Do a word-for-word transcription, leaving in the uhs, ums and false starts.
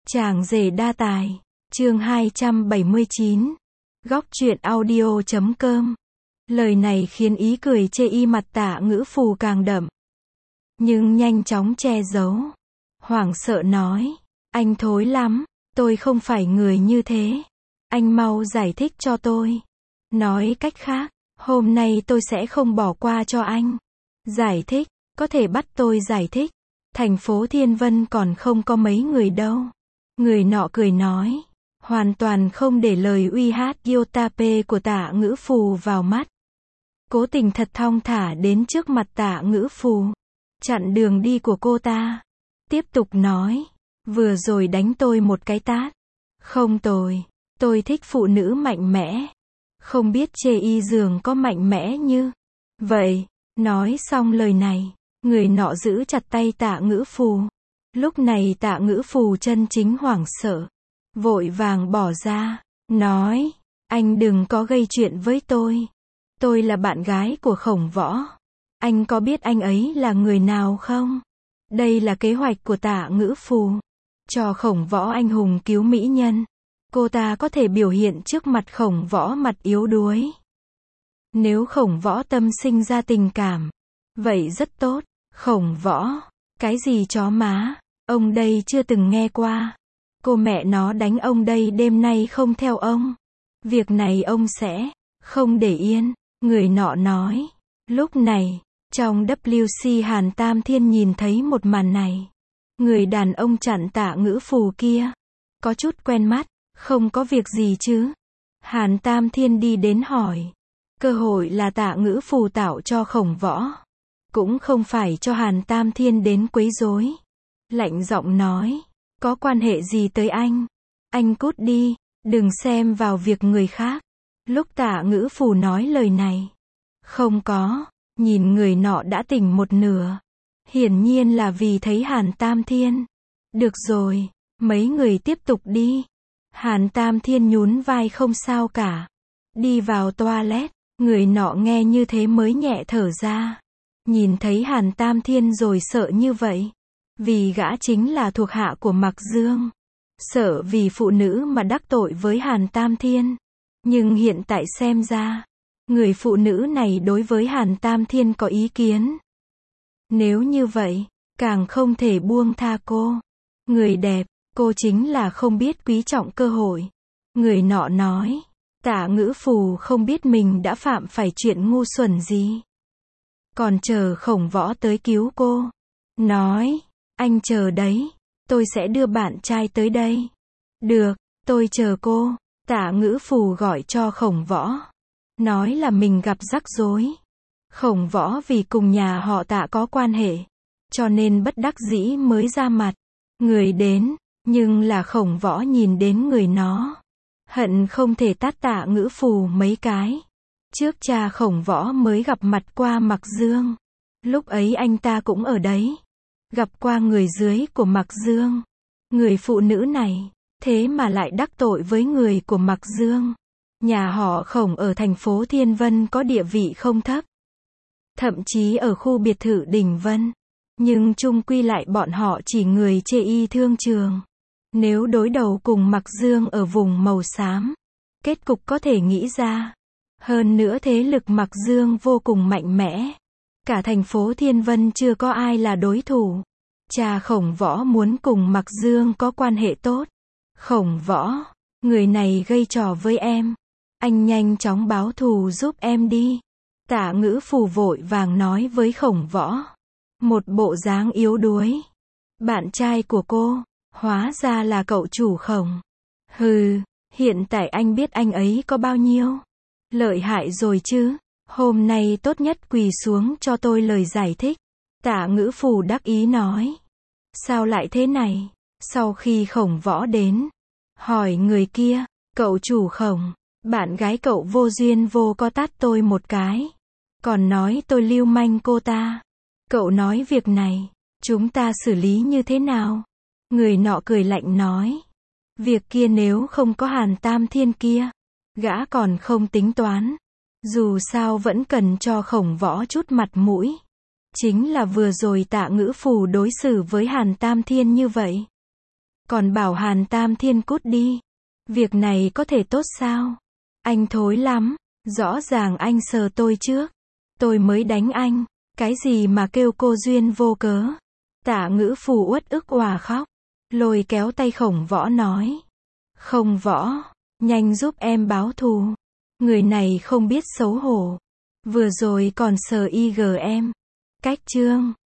Chàng rể đa tài, chương hai trăm bảy mươi chín, góc truyện audio chấm com. Lời này khiến ý cười chê y mặt Tạ Ngữ Phù càng đậm. Nhưng nhanh chóng che giấu. Hoảng sợ nói, anh thối lắm, tôi không phải người như thế. Anh mau giải thích cho tôi. Nói cách khác, hôm nay tôi sẽ không bỏ qua cho anh. Giải thích, có thể bắt tôi giải thích. Thành phố Thiên Vân còn không có mấy người đâu. Người nọ cười nói, hoàn toàn không để lời uy hát Yotape của Tạ Ngữ Phù vào mắt. Cố tình thật thong thả đến trước mặt Tạ Ngữ Phù, chặn đường đi của cô ta. Tiếp tục nói, vừa rồi đánh tôi một cái tát. Không tồi, tôi thích phụ nữ mạnh mẽ. Không biết chê y giường có mạnh mẽ như vậy. Nói xong lời này, người nọ giữ chặt tay Tạ Ngữ Phù. Lúc này Tạ Ngữ Phù chân chính hoảng sợ, vội vàng bỏ ra, nói, anh đừng có gây chuyện với tôi. Tôi là bạn gái của Khổng Võ. Anh có biết anh ấy là người nào không? Đây là kế hoạch của Tạ Ngữ Phù. Cho Khổng Võ anh hùng cứu mỹ nhân. Cô ta có thể biểu hiện trước mặt Khổng Võ mặt yếu đuối. Nếu Khổng Võ tâm sinh ra tình cảm, vậy rất tốt. Khổng Võ, cái gì chó má, ông đây chưa từng nghe qua. Cô mẹ nó đánh ông đây đêm nay không theo ông. Việc này ông sẽ không để yên. Người nọ nói. Lúc này, trong vê kép xê Hàn Tam Thiên nhìn thấy một màn này. Người đàn ông chặn Tạ Ngữ Phù kia, có chút quen mắt, không có việc gì chứ? Hàn Tam Thiên đi đến hỏi. Cơ hội là Tạ Ngữ Phù tạo cho Khổng Võ. Cũng không phải cho Hàn Tam Thiên đến quấy rối. Lạnh giọng nói, có quan hệ gì tới anh? Anh cút đi, đừng xem vào việc người khác. Lúc Tạ Ngữ Phù nói lời này, không có, nhìn người nọ đã tỉnh một nửa. Hiển nhiên là vì thấy Hàn Tam Thiên. Được rồi, mấy người tiếp tục đi. Hàn Tam Thiên nhún vai không sao cả. Đi vào toilet, người nọ nghe như thế mới nhẹ thở ra. Nhìn thấy Hàn Tam Thiên rồi sợ như vậy. Vì gã chính là thuộc hạ của Mạc Dương. Sợ vì phụ nữ mà đắc tội với Hàn Tam Thiên. Nhưng hiện tại xem ra, người phụ nữ này đối với Hàn Tam Thiên có ý kiến. Nếu như vậy, càng không thể buông tha cô. Người đẹp, cô chính là không biết quý trọng cơ hội. Người nọ nói, Tạ Ngữ Phù không biết mình đã phạm phải chuyện ngu xuẩn gì. Còn chờ Khổng Võ tới cứu cô. Nói, anh chờ đấy, tôi sẽ đưa bạn trai tới đây. Được, tôi chờ cô. Tạ Ngữ Phù gọi cho Khổng Võ. Nói là mình gặp rắc rối. Khổng Võ vì cùng nhà họ Tạ có quan hệ, cho nên bất đắc dĩ mới ra mặt. Người đến, nhưng là Khổng Võ nhìn đến người nó. Hận không thể tát Tạ Ngữ Phù mấy cái. Trước cha Khổng Võ mới gặp mặt qua Mạc Dương. Lúc ấy anh ta cũng ở đấy. Gặp qua người dưới của Mạc Dương. Người phụ nữ này, thế mà lại đắc tội với người của Mạc Dương. Nhà họ Khổng ở thành phố Thiên Vân có địa vị không thấp. Thậm chí ở khu biệt thự Đình Vân. Nhưng chung quy lại bọn họ chỉ người chê y thương trường. Nếu đối đầu cùng Mạc Dương ở vùng màu xám, kết cục có thể nghĩ ra. Hơn nữa thế lực Mạc Dương vô cùng mạnh mẽ. Cả thành phố Thiên Vân chưa có ai là đối thủ. Cha Khổng Võ muốn cùng Mạc Dương có quan hệ tốt. Khổng Võ, người này gây trò với em. Anh nhanh chóng báo thù giúp em đi. Tạ Ngữ Phù vội vàng nói với Khổng Võ. Một bộ dáng yếu đuối. Bạn trai của cô, hóa ra là cậu chủ Khổng. Hừ, hiện tại anh biết anh ấy có bao nhiêu lợi hại rồi chứ. Hôm nay tốt nhất quỳ xuống cho tôi lời giải thích. Tạ Ngữ Phù đắc ý nói. Sao lại thế này? Sau khi Khổng Võ đến, hỏi người kia, cậu chủ Khổng, bạn gái cậu vô duyên vô có tát tôi một cái. Còn nói tôi lưu manh cô ta. Cậu nói việc này, chúng ta xử lý như thế nào? Người nọ cười lạnh nói. Việc kia nếu không có Hàn Tam Thiên kia, gã còn không tính toán. Dù sao vẫn cần cho Khổng Võ chút mặt mũi. Chính là vừa rồi Tạ Ngữ Phù đối xử với Hàn Tam Thiên như vậy. Còn bảo Hàn Tam Thiên cút đi. Việc này có thể tốt sao? Anh thối lắm. Rõ ràng anh sờ tôi trước. Tôi mới đánh anh. Cái gì mà kêu cô duyên vô cớ? Tạ Ngữ Phù uất ức òa khóc. Lôi kéo tay Khổng Võ nói. Không Võ, nhanh giúp em báo thù. Người này không biết xấu hổ. Vừa rồi còn sờ i giê em. Cách chương